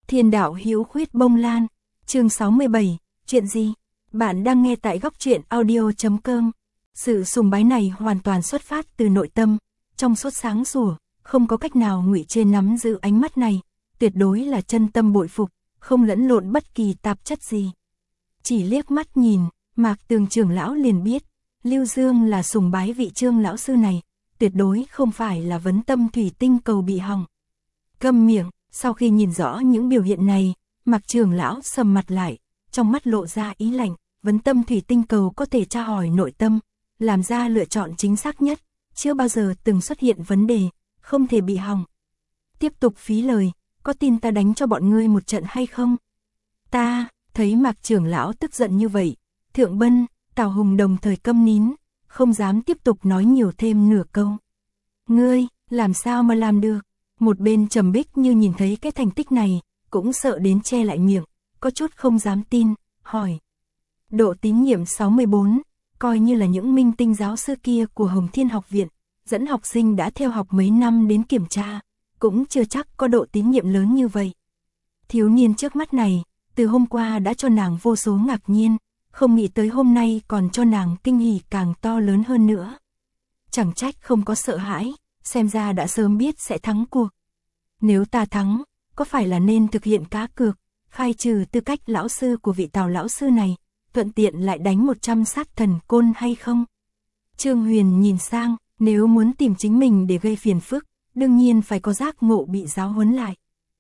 Thiên đạo hữu khuyết bông lan, chương 67, chuyện gì? Bạn đang nghe tại góc truyện audio.com. Sự sùng bái này hoàn toàn xuất phát từ nội tâm, trong suốt sáng sủa, không có cách nào ngụy trên nắm giữ ánh mắt này, tuyệt đối là chân tâm bội phục, không lẫn lộn bất kỳ tạp chất gì. Chỉ liếc mắt nhìn, Mạc Tường trưởng lão liền biết, Lưu Dương là sùng bái vị Trương lão sư này, tuyệt đối không phải là vấn tâm thủy tinh cầu bị hỏng. Câm miệng, sau khi nhìn rõ những biểu hiện này, Mạc trưởng lão sầm mặt lại, trong mắt lộ ra ý lạnh, vấn tâm thủy tinh cầu có thể tra hỏi nội tâm, làm ra lựa chọn chính xác nhất, chưa bao giờ từng xuất hiện vấn đề, không thể bị hỏng. Tiếp tục phí lời, có tin ta đánh cho bọn ngươi một trận hay không? Ta, thấy Mạc trưởng lão tức giận như vậy, Thượng Bân, Tào Hùng đồng thời câm nín, không dám tiếp tục nói nhiều thêm nửa câu. Ngươi, làm sao mà làm được? Một bên Trầm Bích như nhìn thấy cái thành tích này, cũng sợ đến che lại miệng, có chút không dám tin, hỏi. Độ tín nhiệm 64, coi như là những minh tinh giáo sư kia của Hồng Thiên học viện, dẫn học sinh đã theo học mấy năm đến kiểm tra, cũng chưa chắc có độ tín nhiệm lớn như vậy. Thiếu niên trước mắt này, từ hôm qua đã cho nàng vô số ngạc nhiên, không nghĩ tới hôm nay còn cho nàng kinh hỉ càng to lớn hơn nữa. Chẳng trách không có sợ hãi, xem ra đã sớm biết sẽ thắng cuộc. Nếu ta thắng, có phải là nên thực hiện cá cược, khai trừ tư cách lão sư của vị Tào lão sư này, thuận tiện lại đánh 100 sát thần côn hay không? Trương Huyền nhìn sang, nếu muốn tìm chính mình để gây phiền phức, đương nhiên phải có giác ngộ bị giáo huấn lại.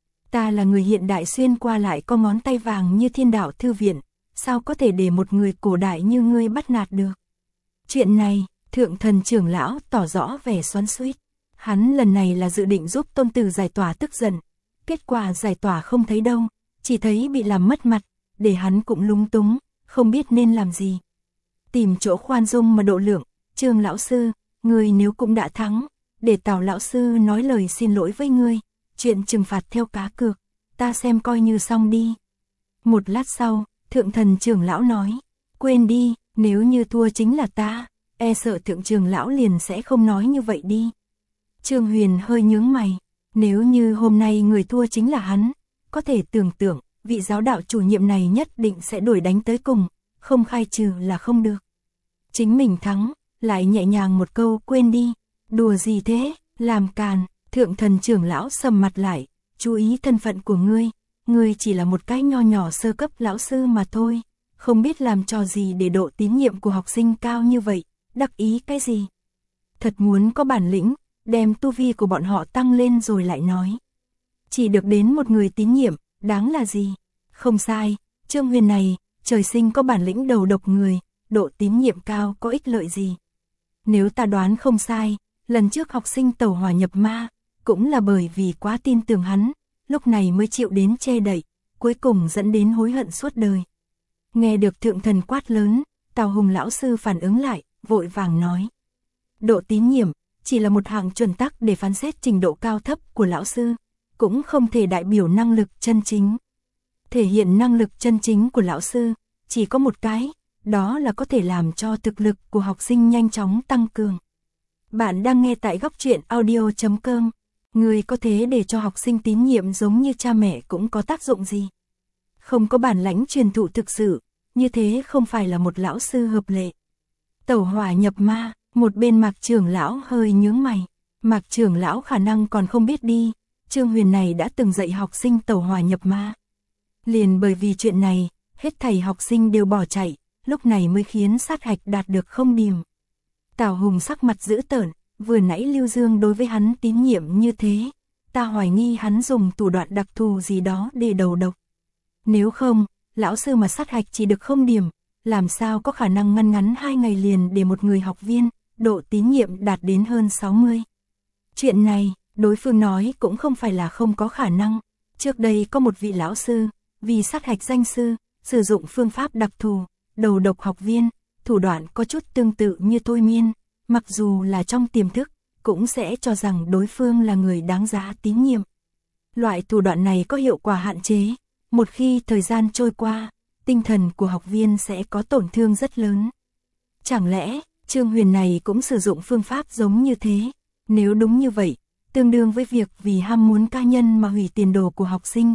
Ta là người hiện đại xuyên qua lại có ngón tay vàng như Thiên Đạo thư viện, sao có thể để một người cổ đại như ngươi bắt nạt được? Chuyện này, Thượng Thần trưởng lão tỏ rõ vẻ xoắn xuýt. Hắn lần này là dự định giúp Tôn Tử giải tỏa tức giận, kết quả giải tỏa không thấy đâu, chỉ thấy bị làm mất mặt, để hắn cũng lúng túng, không biết nên làm gì. Tìm chỗ khoan dung mà độ lượng, Trương lão sư, ngươi nếu cũng đã thắng, để Tào lão sư nói lời xin lỗi với ngươi, chuyện trừng phạt theo cá cược, ta xem coi như xong đi. Một lát sau, Thượng Thần trưởng lão nói, quên đi, nếu như thua chính là ta, e sợ Thượng trưởng lão liền sẽ không nói như vậy đi. Trương Huyền hơi nhướng mày, nếu như hôm nay người thua chính là hắn, có thể tưởng tượng, vị giáo đạo chủ nhiệm này nhất định sẽ đuổi đánh tới cùng, không khai trừ là không được. Chính mình thắng, lại nhẹ nhàng một câu quên đi, đùa gì thế, làm càn. Thượng Thần trưởng lão sầm mặt lại, chú ý thân phận của ngươi chỉ là một cái nho nhỏ sơ cấp lão sư mà thôi, không biết làm trò gì để độ tín nhiệm của học sinh cao như vậy, đắc ý cái gì? Thật muốn có bản lĩnh, đem tu vi của bọn họ tăng lên rồi lại nói. Chỉ được đến một người tín nhiệm, đáng là gì? Không sai, Trương Huyền này, trời sinh có bản lĩnh đầu độc người, độ tín nhiệm cao có ích lợi gì? Nếu ta đoán không sai, lần trước học sinh tẩu hỏa nhập ma, cũng là bởi vì quá tin tưởng hắn, lúc này mới chịu đến che đậy, cuối cùng dẫn đến hối hận suốt đời. Nghe được Thượng Thần quát lớn, Tào Hùng lão sư phản ứng lại, vội vàng nói. Độ tín nhiệm, chỉ là một hạng chuẩn tắc để phán xét trình độ cao thấp của lão sư, cũng không thể đại biểu năng lực chân chính. Thể hiện năng lực chân chính của lão sư, chỉ có một cái, đó là có thể làm cho thực lực của học sinh nhanh chóng tăng cường. Bạn đang nghe tại góc truyện audio.com. Người có thế để cho học sinh tín nhiệm giống như cha mẹ cũng có tác dụng gì? Không có bản lãnh truyền thụ thực sự, như thế không phải là một lão sư hợp lệ. Tẩu hỏa nhập ma, một bên Mạc trưởng lão hơi nhướng mày. Mạc trưởng lão khả năng còn không biết đi, Trương Huyền này đã từng dạy học sinh tẩu hỏa nhập ma. Liền bởi vì chuyện này, hết thảy học sinh đều bỏ chạy, lúc này mới khiến sát hạch đạt được không điểm. Tào Hùng sắc mặt dữ tợn, vừa nãy Lưu Dương đối với hắn tín nhiệm như thế, ta hoài nghi hắn dùng thủ đoạn đặc thù gì đó để đầu độc. Nếu không, lão sư mà sát hạch chỉ được không điểm, làm sao có khả năng ngăn ngắn 2 ngày liền để một người học viên, độ tín nhiệm đạt đến hơn 60. Chuyện này, đối phương nói cũng không phải là không có khả năng. Trước đây có một vị lão sư, vì sát hạch danh sư, sử dụng phương pháp đặc thù, đầu độc học viên, thủ đoạn có chút tương tự như thôi miên, mặc dù là trong tiềm thức, cũng sẽ cho rằng đối phương là người đáng giá tín nhiệm. Loại thủ đoạn này có hiệu quả hạn chế, một khi thời gian trôi qua, tinh thần của học viên sẽ có tổn thương rất lớn. Chẳng lẽ, Trương Huyền này cũng sử dụng phương pháp giống như thế? Nếu đúng như vậy, tương đương với việc vì ham muốn cá nhân mà hủy tiền đồ của học sinh,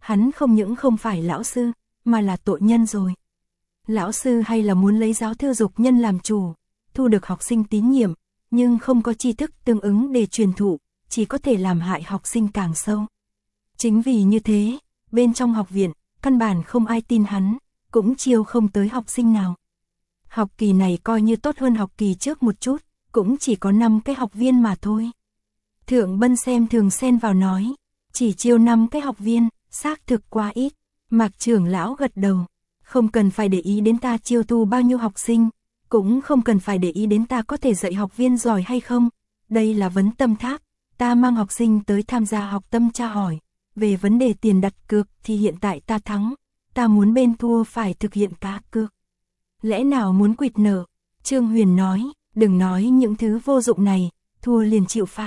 hắn không những không phải lão sư, mà là tội nhân rồi. Lão sư hay là muốn lấy giáo thư dục nhân làm chủ, thu được học sinh tín nhiệm, nhưng không có tri thức tương ứng để truyền thụ, chỉ có thể làm hại học sinh càng sâu. Chính vì như thế, bên trong học viện, căn bản không ai tin hắn, cũng chiêu không tới học sinh nào. Học kỳ này coi như tốt hơn học kỳ trước một chút, cũng chỉ có 5 cái học viên mà thôi. Thượng Bân xem thường xen vào nói, chỉ chiêu 5 cái học viên, xác thực quá ít. Mạc trưởng lão gật đầu, không cần phải để ý đến ta chiêu thu bao nhiêu học sinh, cũng không cần phải để ý đến ta có thể dạy học viên giỏi hay không. Đây là vấn tâm tháp, ta mang học sinh tới tham gia học tâm tra hỏi. Về vấn đề tiền đặt cược thì hiện tại ta thắng, ta muốn bên thua phải thực hiện cá cược. Lẽ nào muốn quỵt nợ? Trương Huyền nói, đừng nói những thứ vô dụng này, thua liền chịu phạt.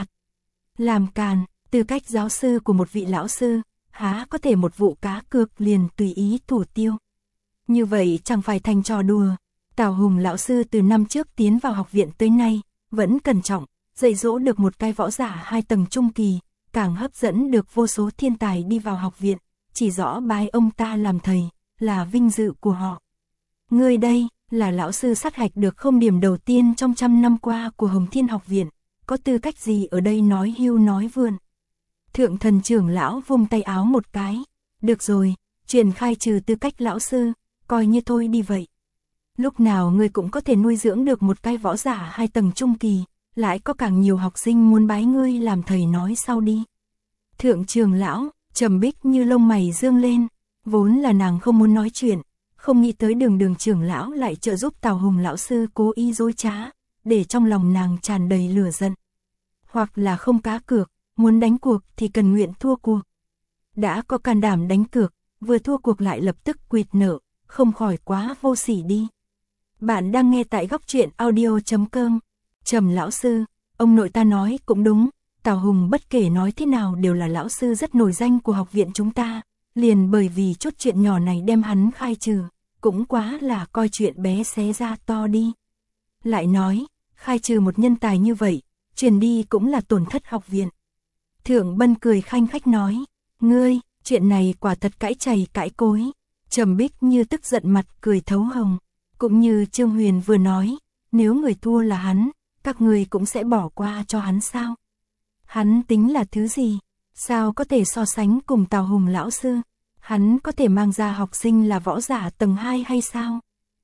Làm càn, tư cách giáo sư của một vị lão sư, há có thể một vụ cá cược liền tùy ý thủ tiêu. Như vậy chẳng phải thành trò đùa. Tào Hùng lão sư từ năm trước tiến vào học viện tới nay, vẫn cẩn trọng, dạy dỗ được một cái võ giả 2 tầng trung kỳ, càng hấp dẫn được vô số thiên tài đi vào học viện, chỉ rõ bái ông ta làm thầy, là vinh dự của họ. Ngươi đây, là lão sư sát hạch được không điểm đầu tiên trong 100 năm qua của Hồng Thiên học viện, có tư cách gì ở đây nói hưu nói vượn. Thượng thần trưởng lão vung tay áo một cái, được rồi, chuyện khai trừ tư cách lão sư, coi như thôi đi vậy. Lúc nào ngươi cũng có thể nuôi dưỡng được một cái võ giả 2 tầng trung kỳ, lại có càng nhiều học sinh muốn bái ngươi làm thầy nói sau đi. Thượng trưởng lão, trầm bích như lông mày dương lên, vốn là nàng không muốn nói chuyện, không nghĩ tới Đường trưởng lão lại trợ giúp Tào Hùng lão sư cố ý dối trá, để trong lòng nàng tràn đầy lửa giận. Hoặc là không cá cược, muốn đánh cuộc thì cần nguyện thua cuộc. Đã có can đảm đánh cược, vừa thua cuộc lại lập tức quỵt nợ, không khỏi quá vô sỉ đi. Bạn đang nghe tại góc truyện audio.com. Trầm lão sư, ông nội ta nói cũng đúng, Tào Hùng bất kể nói thế nào đều là lão sư rất nổi danh của học viện chúng ta, liền bởi vì chút chuyện nhỏ này đem hắn khai trừ, cũng quá là coi chuyện bé xé ra to đi. Lại nói, khai trừ một nhân tài như vậy, truyền đi cũng là tổn thất học viện. Thượng Bân cười khanh khách nói, ngươi, chuyện này quả thật cãi chày cãi cối. Trầm Bích như tức giận mặt cười thấu hồng, cũng như Trương Huyền vừa nói, nếu người thua là hắn, các người cũng sẽ bỏ qua cho hắn sao? Hắn tính là thứ gì? Sao có thể so sánh cùng Tào Hùng lão sư? Hắn có thể mang ra học sinh là võ giả tầng 2 hay sao?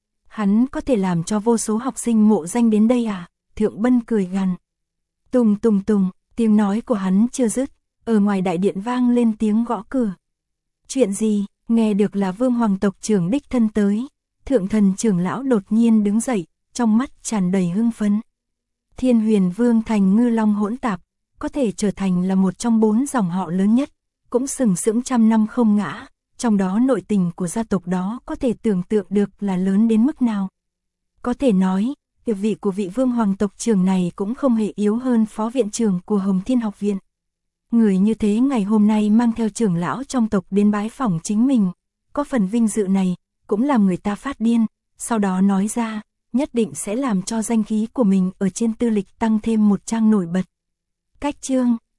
Hắn có thể làm cho vô số học sinh mộ danh đến đây à? Thượng Bân cười gằn. Tùng tùng tùng, tiếng nói của hắn chưa dứt, ở ngoài đại điện vang lên tiếng gõ cửa. Chuyện gì? Nghe được là Vương Hoàng tộc trưởng đích thân tới, Thượng thần trưởng lão đột nhiên đứng dậy, trong mắt tràn đầy hưng phấn. Thiên Huyền Vương thành ngư long hỗn tạp, có thể trở thành là một trong 4 dòng họ lớn nhất, cũng sừng sững 100 năm không ngã, trong đó nội tình của gia tộc đó có thể tưởng tượng được là lớn đến mức nào. Có thể nói, địa vị của vị Vương Hoàng tộc trưởng này cũng không hề yếu hơn phó viện trưởng của Hồng Thiên học viện. Người như thế ngày hôm nay mang theo trưởng lão trong tộc đến bái phỏng chính mình, có phần vinh dự này, cũng làm người ta phát điên, sau đó nói ra, nhất định sẽ làm cho danh khí của mình ở trên tư lịch tăng thêm một trang nổi bật. Cách chương